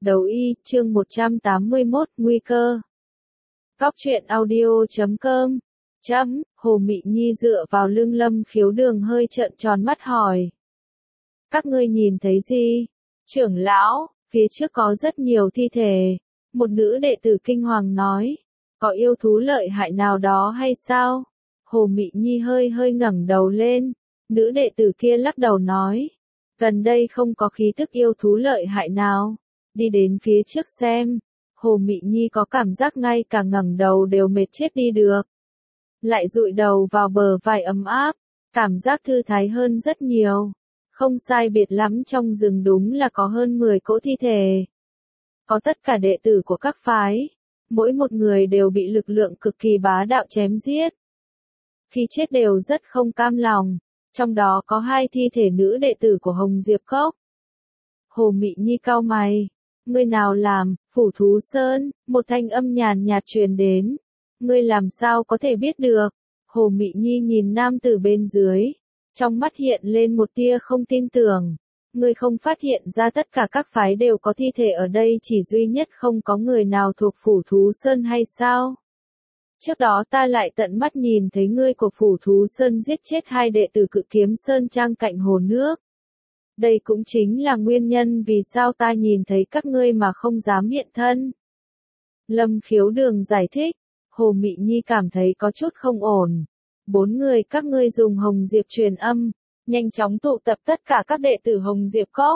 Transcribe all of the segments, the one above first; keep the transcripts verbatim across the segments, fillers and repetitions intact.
Đấu y, chương một trăm tám mươi mốt, nguy cơ. Góc truyện audio chấm com. Chấm, Hồ Mị Nhi dựa vào lưng Lâm Khiếu Đường hơi trợn tròn mắt hỏi. Các ngươi nhìn thấy gì? Trưởng lão, phía trước có rất nhiều thi thể. Một nữ đệ tử kinh hoàng nói. Có yêu thú lợi hại nào đó hay sao? Hồ Mị Nhi hơi hơi ngẩng đầu lên. Nữ đệ tử kia lắc đầu nói. Gần đây không có khí tức yêu thú lợi hại nào. Đi đến phía trước xem. Hồ Mị Nhi có cảm giác ngay cả ngẩng đầu đều mệt chết đi được. Lại dụi đầu vào bờ vai ấm áp. Cảm giác thư thái hơn rất nhiều. Không sai biệt lắm, trong rừng đúng là có hơn mười cỗ thi thể. Có tất cả đệ tử của các phái. Mỗi một người đều bị lực lượng cực kỳ bá đạo chém giết. Khi chết đều rất không cam lòng. Trong đó có hai thi thể nữ đệ tử của Hồng Diệp Cốc. Hồ Mị Nhi cau mày. Ngươi nào làm? Phủ Thú Sơn, một thanh âm nhàn nhạt truyền đến. Ngươi làm sao có thể biết được? Hồ Mị Nhi nhìn nam tử bên dưới. Trong mắt hiện lên một tia không tin tưởng. Ngươi không phát hiện ra tất cả các phái đều có thi thể ở đây, chỉ duy nhất không có người nào thuộc Phủ Thú Sơn hay sao? Trước đó ta lại tận mắt nhìn thấy ngươi của Phủ Thú Sơn giết chết hai đệ tử Cự Kiếm Sơn Trang cạnh hồ nước. Đây cũng chính là nguyên nhân vì sao ta nhìn thấy các ngươi mà không dám hiện thân. Lâm Khiếu Đường giải thích. Hồ Mị Nhi cảm thấy có chút không ổn. Bốn người các ngươi dùng Hồng Diệp truyền âm, nhanh chóng tụ tập tất cả các đệ tử Hồng Diệp Cốc.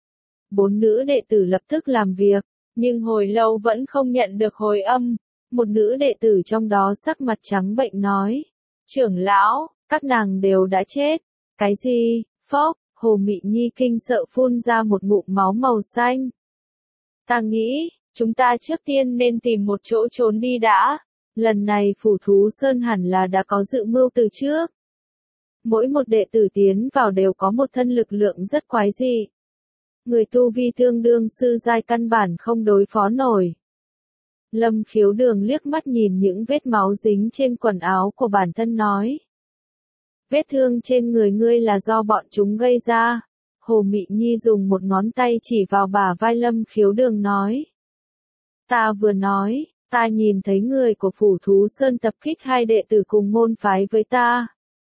Bốn nữ đệ tử lập tức làm việc, nhưng hồi lâu vẫn không nhận được hồi âm. Một nữ đệ tử trong đó sắc mặt trắng bệnh nói. Trưởng lão, các nàng đều đã chết. Cái gì? Phốc, Hồ Mị Nhi kinh sợ phun ra một ngụm máu màu xanh. Ta nghĩ, chúng ta trước tiên nên tìm một chỗ trốn đi đã. Lần này Phủ Thú Sơn hẳn là đã có dự mưu từ trước. Mỗi một đệ tử tiến vào đều có một thân lực lượng rất quái dị. Người tu vi tương đương sư giai căn bản không đối phó nổi. Lâm Khiếu Đường liếc mắt nhìn những vết máu dính trên quần áo của bản thân nói. Vết thương trên người ngươi là do bọn chúng gây ra. Hồ Mị Nhi dùng một ngón tay chỉ vào bả vai Lâm Khiếu Đường nói. Ta vừa nói, ta nhìn thấy người của Phủ Thú Sơn tập kích hai đệ tử cùng môn phái với ta.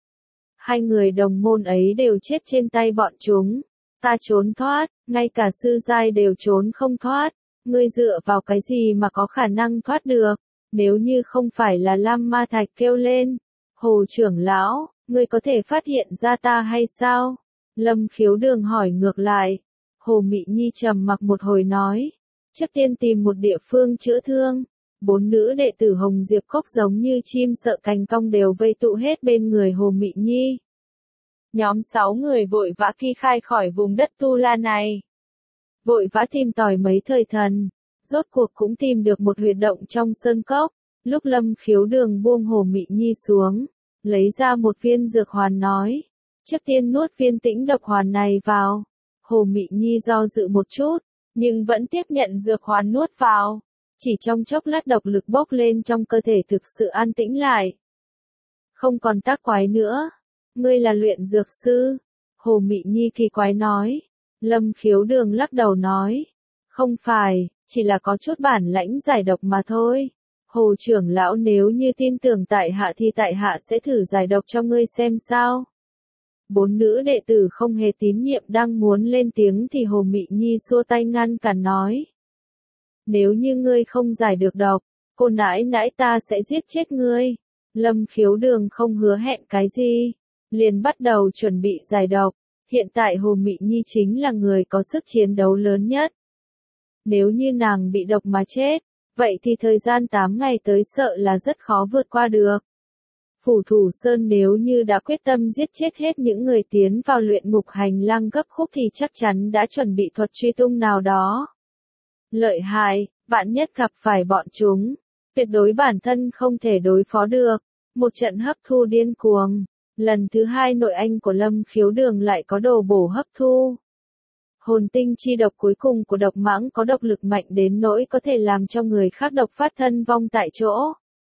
Hai người đồng môn ấy đều chết trên tay bọn chúng. Ta trốn thoát, ngay cả sư giai đều trốn không thoát. Ngươi dựa vào cái gì mà có khả năng thoát được? Nếu như không phải là Lam Ma Thạch kêu lên. Hồ trưởng lão, ngươi có thể phát hiện ra ta hay sao? Lâm Khiếu Đường hỏi ngược lại. Hồ Mị Nhi trầm mặc một hồi nói. Trước tiên tìm một địa phương chữa thương. Bốn nữ đệ tử Hồng Diệp Cốc giống như chim sợ cành cong đều vây tụ hết bên người Hồ Mị Nhi. Nhóm sáu người vội vã ly khai khỏi vùng đất Tu La này. Vội vã tìm tòi mấy thời thần. Rốt cuộc cũng tìm được một huyệt động trong sơn cốc. Lúc Lâm Khiếu Đường buông Hồ Mị Nhi xuống. Lấy ra một viên dược hoàn nói. Trước tiên nuốt viên tĩnh độc hoàn này vào. Hồ Mị Nhi do dự một chút. Nhưng vẫn tiếp nhận dược hoàn nuốt vào. Chỉ trong chốc lát độc lực bốc lên trong cơ thể thực sự an tĩnh lại. Không còn tác quái nữa. Ngươi là luyện dược sư. Hồ Mị Nhi kỳ quái nói. Lâm Khiếu Đường lắc đầu nói. Không phải, chỉ là có chút bản lãnh giải độc mà thôi. Hồ trưởng lão nếu như tin tưởng tại hạ thì tại hạ sẽ thử giải độc cho ngươi xem sao. Bốn nữ đệ tử không hề tín nhiệm đang muốn lên tiếng thì Hồ Mị Nhi xua tay ngăn cản nói. Nếu như ngươi không giải được độc, cô nãi nãi ta sẽ giết chết ngươi. Lâm Khiếu Đường không hứa hẹn cái gì, liền bắt đầu chuẩn bị giải độc. Hiện tại Hồ Mị Nhi chính là người có sức chiến đấu lớn nhất. Nếu như nàng bị độc mà chết, vậy thì thời gian tám ngày tới sợ là rất khó vượt qua được. Phủ Thủ Sơn nếu như đã quyết tâm giết chết hết những người tiến vào luyện ngục hành lang gấp khúc thì chắc chắn đã chuẩn bị thuật truy tung nào đó. Lợi hại, vạn nhất gặp phải bọn chúng, tuyệt đối bản thân không thể đối phó được. Một trận hấp thu điên cuồng. Lần thứ hai nội anh của Lâm Khiếu Đường lại có đồ bổ hấp thu. Hồn tinh chi độc cuối cùng của độc mãng có độc lực mạnh đến nỗi có thể làm cho người khác độc phát thân vong tại chỗ.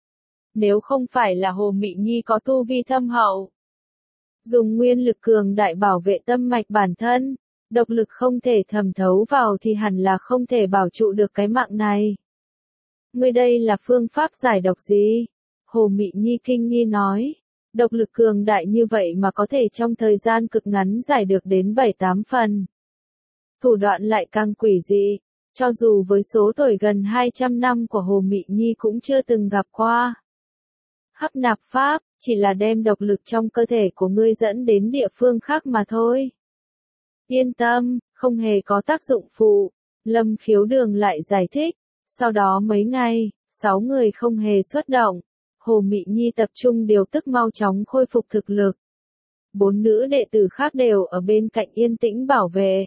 Nếu không phải là Hồ Mị Nhi có tu vi thâm hậu, dùng nguyên lực cường đại bảo vệ tâm mạch bản thân, Độc lực không thể thẩm thấu vào thì hẳn là không thể bảo trụ được cái mạng này. Ngươi đây là phương pháp giải độc gì? Hồ Mị Nhi kinh nghi nói. Độc lực cường đại như vậy mà có thể trong thời gian cực ngắn giải được đến bảy tám phần. Thủ đoạn lại càng quỷ dị, cho dù với số tuổi gần hai trăm năm của Hồ Mị Nhi cũng chưa từng gặp qua. Hấp nạp pháp, chỉ là đem độc lực trong cơ thể của ngươi dẫn đến địa phương khác mà thôi. Yên tâm, không hề có tác dụng phụ, Lâm Khiếu Đường lại giải thích. Sau đó mấy ngày, sáu người không hề xuất động. Hồ Mị Nhi tập trung điều tức mau chóng khôi phục thực lực. Bốn nữ đệ tử khác đều ở bên cạnh yên tĩnh bảo vệ.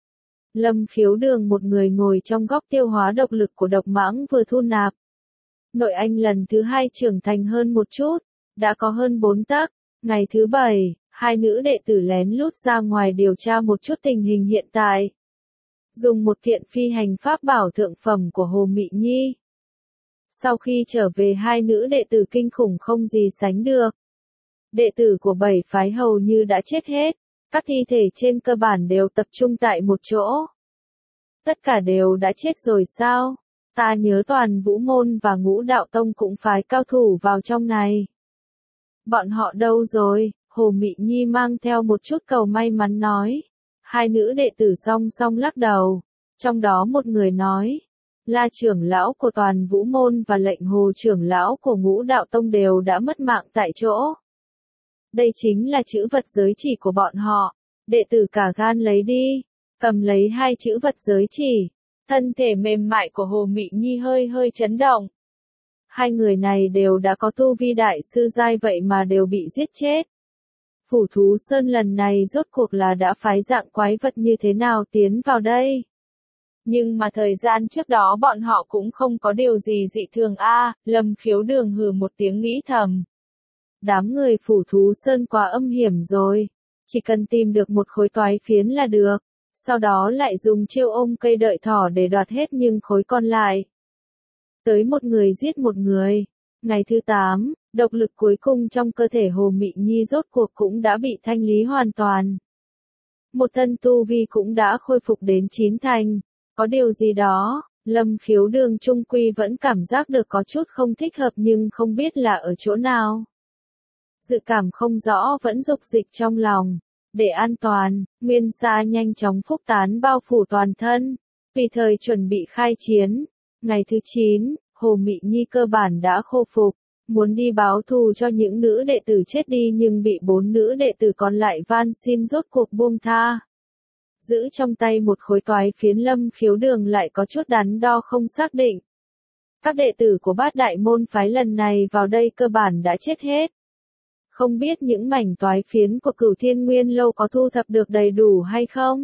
Lâm Khiếu Đường một người ngồi trong góc tiêu hóa độc lực của độc mãng vừa thu nạp. Nội anh lần thứ hai trưởng thành hơn một chút, đã có hơn bốn tấc. Ngày thứ bảy, hai nữ đệ tử lén lút ra ngoài điều tra một chút tình hình hiện tại. Dùng một kiện phi hành pháp bảo thượng phẩm của Hồ Mị Nhi. Sau khi trở về hai nữ đệ tử kinh khủng không gì sánh được. Đệ tử của bảy phái hầu như đã chết hết, các thi thể trên cơ bản đều tập trung tại một chỗ. Tất cả đều đã chết rồi sao? Ta nhớ toàn Vũ Môn và Ngũ Đạo Tông cũng phái cao thủ vào trong này. Bọn họ đâu rồi? Hồ Mị Nhi mang theo một chút cầu may mắn nói. Hai nữ đệ tử song song lắc đầu. Trong đó một người nói. La trưởng lão của toàn Vũ Môn và lệnh Hồ trưởng lão của Ngũ Đạo Tông đều đã mất mạng tại chỗ. Đây chính là chữ vật giới chỉ của bọn họ. Đệ tử cả gan lấy đi. Cầm lấy hai chữ vật giới chỉ. Thân thể mềm mại của Hồ Mị Nhi hơi hơi chấn động. Hai người này đều đã có tu vi đại sư giai vậy mà đều bị giết chết. Phủ Thú Sơn lần này rốt cuộc là đã phái dạng quái vật như thế nào tiến vào đây? Nhưng mà thời gian trước đó bọn họ cũng không có điều gì dị thường a. Lâm Khiếu Đường hừ một tiếng nghĩ thầm. Đám người Phủ Thú Sơn quá âm hiểm rồi. Chỉ cần tìm được một khối toái phiến là được. Sau đó lại dùng chiêu ôm cây đợi thỏ để đoạt hết những khối còn lại. Tới một người giết một người. Ngày thứ tám, độc lực cuối cùng trong cơ thể Hồ Mị Nhi rốt cuộc cũng đã bị thanh lý hoàn toàn. Một thân tu vi cũng đã khôi phục đến chín thành. Có điều gì đó, Lâm Khiếu Đường trung quy vẫn cảm giác được có chút không thích hợp nhưng không biết là ở chỗ nào. Dự cảm không rõ vẫn dục dịch trong lòng. Để an toàn, Nguyên Sa nhanh chóng phúc tán bao phủ toàn thân. Vì thời chuẩn bị khai chiến. Ngày thứ chín, Hồ Mị Nhi cơ bản đã khôi phục. Muốn đi báo thù cho những nữ đệ tử chết đi nhưng bị bốn nữ đệ tử còn lại van xin rốt cuộc buông tha. Giữ trong tay một khối toái phiến Lâm Khiếu Đường lại có chút đắn đo không xác định. Các đệ tử của bát đại môn phái lần này vào đây cơ bản đã chết hết. Không biết những mảnh toái phiến của Cửu Thiên Nguyên Lâu có thu thập được đầy đủ hay không?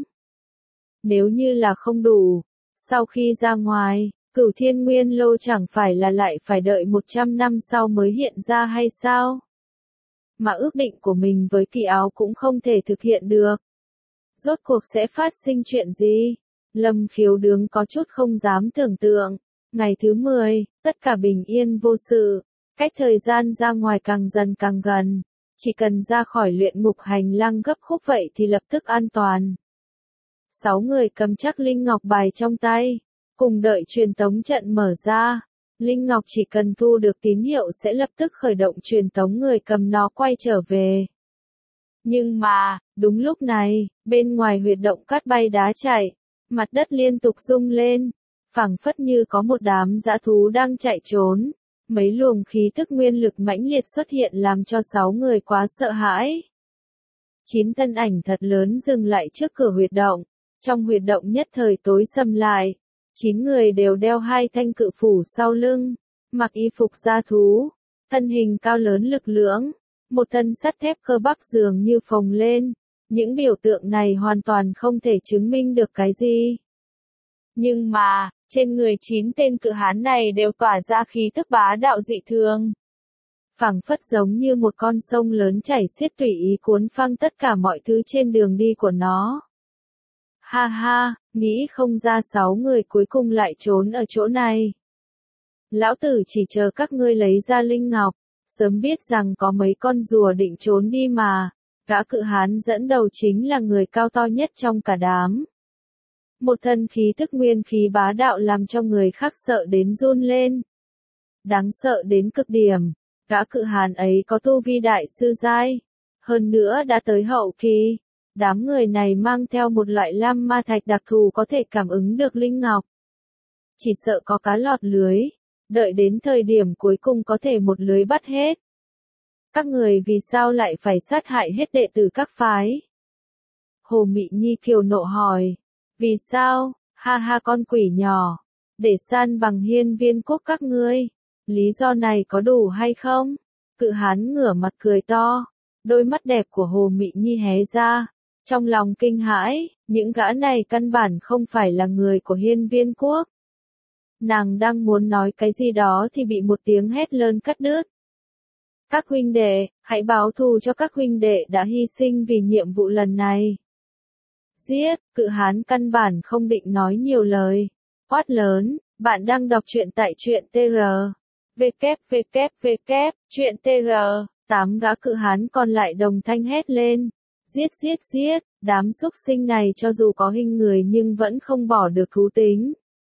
Nếu như là không đủ, sau khi ra ngoài, Cửu Thiên Nguyên Lâu chẳng phải là lại phải đợi một trăm năm sau mới hiện ra hay sao? Mà ước định của mình với Kỳ Áo cũng không thể thực hiện được. Rốt cuộc sẽ phát sinh chuyện gì? Lâm Khiếu Đường có chút không dám tưởng tượng. Ngày thứ mười, tất cả bình yên vô sự. Cách thời gian ra ngoài càng dần càng gần. Chỉ cần ra khỏi luyện ngục hành lang gấp khúc vậy thì lập tức an toàn. Sáu người cầm chắc linh ngọc bài trong tay. Cùng đợi truyền tống trận mở ra. Linh ngọc chỉ cần thu được tín hiệu sẽ lập tức khởi động truyền tống người cầm nó quay trở về. Nhưng mà, đúng lúc này, bên ngoài huyệt động cát bay đá chạy. Mặt đất liên tục rung lên. Phảng phất như có một đám dã thú đang chạy trốn. Mấy luồng khí tức nguyên lực mãnh liệt xuất hiện làm cho sáu người quá sợ hãi. Chín thân ảnh thật lớn dừng lại trước cửa huyệt động. Trong huyệt động nhất thời tối sầm lại. Chín người đều đeo hai thanh cự phủ sau lưng. Mặc y phục da thú. Thân hình cao lớn lực lưỡng. Một thân sắt thép cơ bắp dường như phồng lên. Những biểu tượng này hoàn toàn không thể chứng minh được cái gì. Nhưng mà, trên người chín tên cự hán này đều tỏa ra khí tức bá đạo dị thường. Phảng phất giống như một con sông lớn chảy xiết tùy ý cuốn phăng tất cả mọi thứ trên đường đi của nó. Ha ha, nghĩ không ra sáu người cuối cùng lại trốn ở chỗ này. Lão tử chỉ chờ các ngươi lấy ra linh ngọc, sớm biết rằng có mấy con rùa định trốn đi mà. Gã cự hán dẫn đầu chính là người cao to nhất trong cả đám. Một thân khí tức nguyên khí bá đạo làm cho người khác sợ đến run lên. Đáng sợ đến cực điểm, gã cự hán ấy có tu vi đại sư giai, hơn nữa đã tới hậu kỳ. Đám người này mang theo một loại lam ma thạch đặc thù có thể cảm ứng được linh ngọc. Chỉ sợ có cá lọt lưới, đợi đến thời điểm cuối cùng có thể một lưới bắt hết. Các người vì sao lại phải sát hại hết đệ tử các phái? Hồ Mị Nhi kiều nộ hỏi. Vì sao? Ha ha con quỷ nhỏ. Để san bằng hiên viên quốc các ngươi. Lý do này có đủ hay không? Cự hán ngửa mặt cười to. Đôi mắt đẹp của Hồ Mị Nhi hé ra. Trong lòng kinh hãi, những gã này căn bản không phải là người của hiên viên quốc. Nàng đang muốn nói cái gì đó thì bị một tiếng hét lớn cắt đứt. Các huynh đệ, hãy báo thù cho các huynh đệ đã hy sinh vì nhiệm vụ lần này. Giết, cự hán căn bản không định nói nhiều lời. Quát lớn, bạn đang đọc truyện tại truyện tê rờ. www, truyện tê rờ, tám gã cự hán còn lại đồng thanh hét lên. Giết giết giết, đám súc sinh này cho dù có hình người nhưng vẫn không bỏ được thú tính.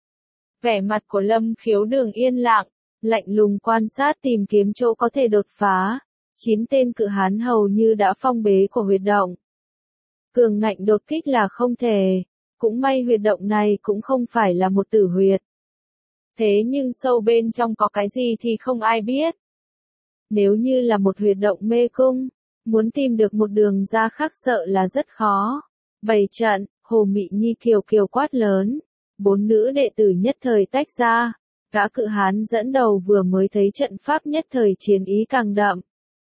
Vẻ mặt của Lâm Khiếu Đường yên lặng, lạnh lùng quan sát tìm kiếm chỗ có thể đột phá. Chín tên cự hán hầu như đã phong bế của huyệt động. Cường ngạnh đột kích là không thể, cũng may huyệt động này cũng không phải là một tử huyệt. Thế nhưng sâu bên trong có cái gì thì không ai biết. Nếu như là một huyệt động mê cung, muốn tìm được một đường ra khác sợ là rất khó. Bày trận, Hồ Mị Nhi kiều kiều quát lớn. Bốn nữ đệ tử nhất thời tách ra. Gã cự hán dẫn đầu vừa mới thấy trận pháp nhất thời chiến ý càng đậm.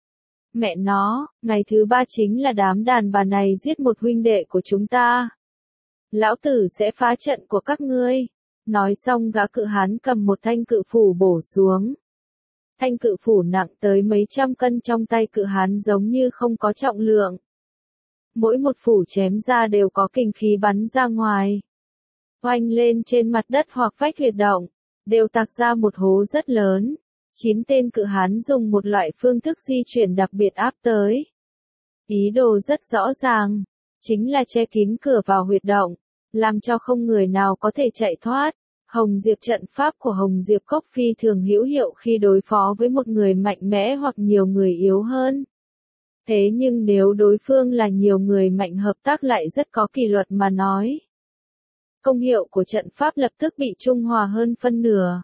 Mẹ nó, ngày thứ ba chính là đám đàn bà này giết một huynh đệ của chúng ta. Lão tử sẽ phá trận của các ngươi. Nói xong gã cự hán cầm một thanh cự phủ bổ xuống. Thanh cự phủ nặng tới mấy trăm cân trong tay cự hán giống như không có trọng lượng. Mỗi một phủ chém ra đều có kình khí bắn ra ngoài. Oanh lên trên mặt đất hoặc vách huyệt động, đều tạc ra một hố rất lớn. Chín tên cự hán dùng một loại phương thức di chuyển đặc biệt áp tới. Ý đồ rất rõ ràng, chính là che kín cửa vào huyệt động, làm cho không người nào có thể chạy thoát. Hồng Diệp trận pháp của Hồng Diệp Cốc phi thường hữu hiệu khi đối phó với một người mạnh mẽ hoặc nhiều người yếu hơn. Thế nhưng nếu đối phương là nhiều người mạnh hợp tác lại rất có kỷ luật mà nói. Công hiệu của trận pháp lập tức bị trung hòa hơn phân nửa.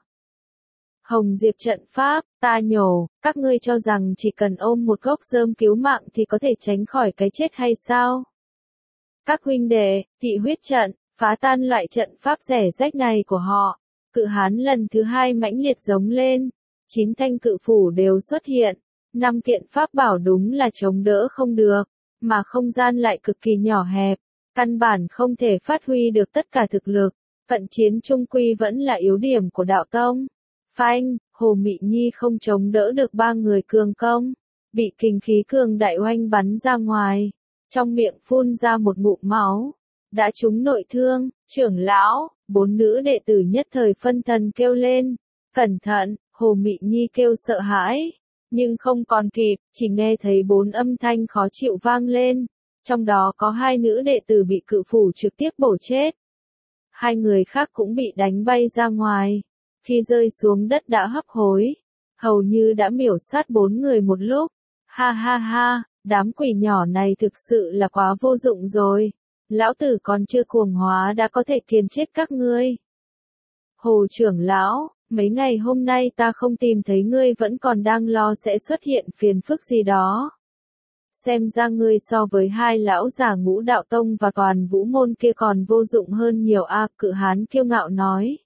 Hồng Diệp trận pháp, ta nhổ, các ngươi cho rằng chỉ cần ôm một gốc rơm cứu mạng thì có thể tránh khỏi cái chết hay sao? Các huynh đệ, thị huyết trận, phá tan loại trận pháp rẻ rách này của họ. Cự hán lần thứ hai mãnh liệt giống lên. Chín thanh cự phủ đều xuất hiện. Năm kiện pháp bảo đúng là chống đỡ không được, mà không gian lại cực kỳ nhỏ hẹp. Căn bản không thể phát huy được tất cả thực lực. Cận chiến trung quy vẫn là yếu điểm của đạo tông. Phanh, Hồ Mị Nhi không chống đỡ được ba người cường công. Bị kình khí cường đại oanh bắn ra ngoài. Trong miệng phun ra một ngụm máu. Đã trúng nội thương, trưởng lão, bốn nữ đệ tử nhất thời phân thần kêu lên. Cẩn thận, Hồ Mị Nhi kêu sợ hãi. Nhưng không còn kịp, chỉ nghe thấy bốn âm thanh khó chịu vang lên. Trong đó có hai nữ đệ tử bị cự phủ trực tiếp bổ chết. Hai người khác cũng bị đánh bay ra ngoài. Khi rơi xuống đất đã hấp hối. Hầu như đã miểu sát bốn người một lúc. Ha ha ha, đám quỷ nhỏ này thực sự là quá vô dụng rồi. Lão tử còn chưa cuồng hóa đã có thể kiềm chết các ngươi. Hồ trưởng lão, mấy ngày hôm nay ta không tìm thấy ngươi vẫn còn đang lo sẽ xuất hiện phiền phức gì đó. Xem ra ngươi so với hai lão già Ngũ Đạo Tông và toàn vũ môn kia còn vô dụng hơn nhiều a, cự hán kiêu ngạo nói.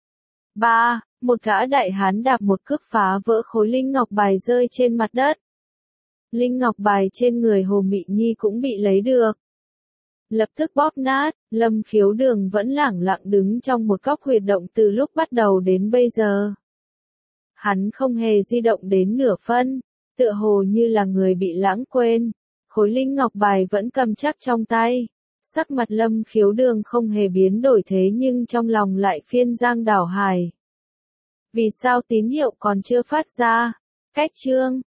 Ba, một gã đại hán đạp một cước phá vỡ khối linh ngọc bài rơi trên mặt đất. Linh ngọc bài trên người Hồ Mị Nhi cũng bị lấy được. Lập tức bóp nát, Lâm Khiếu Đường vẫn lẳng lặng đứng trong một góc huyệt động từ lúc bắt đầu đến bây giờ. Hắn không hề di động đến nửa phân, tựa hồ như là người bị lãng quên. Khối linh ngọc bài vẫn cầm chắc trong tay. Sắc mặt Lâm Khiếu Đường không hề biến đổi thế nhưng trong lòng lại phiên giang đảo hải. Vì sao tín hiệu còn chưa phát ra? Cách chương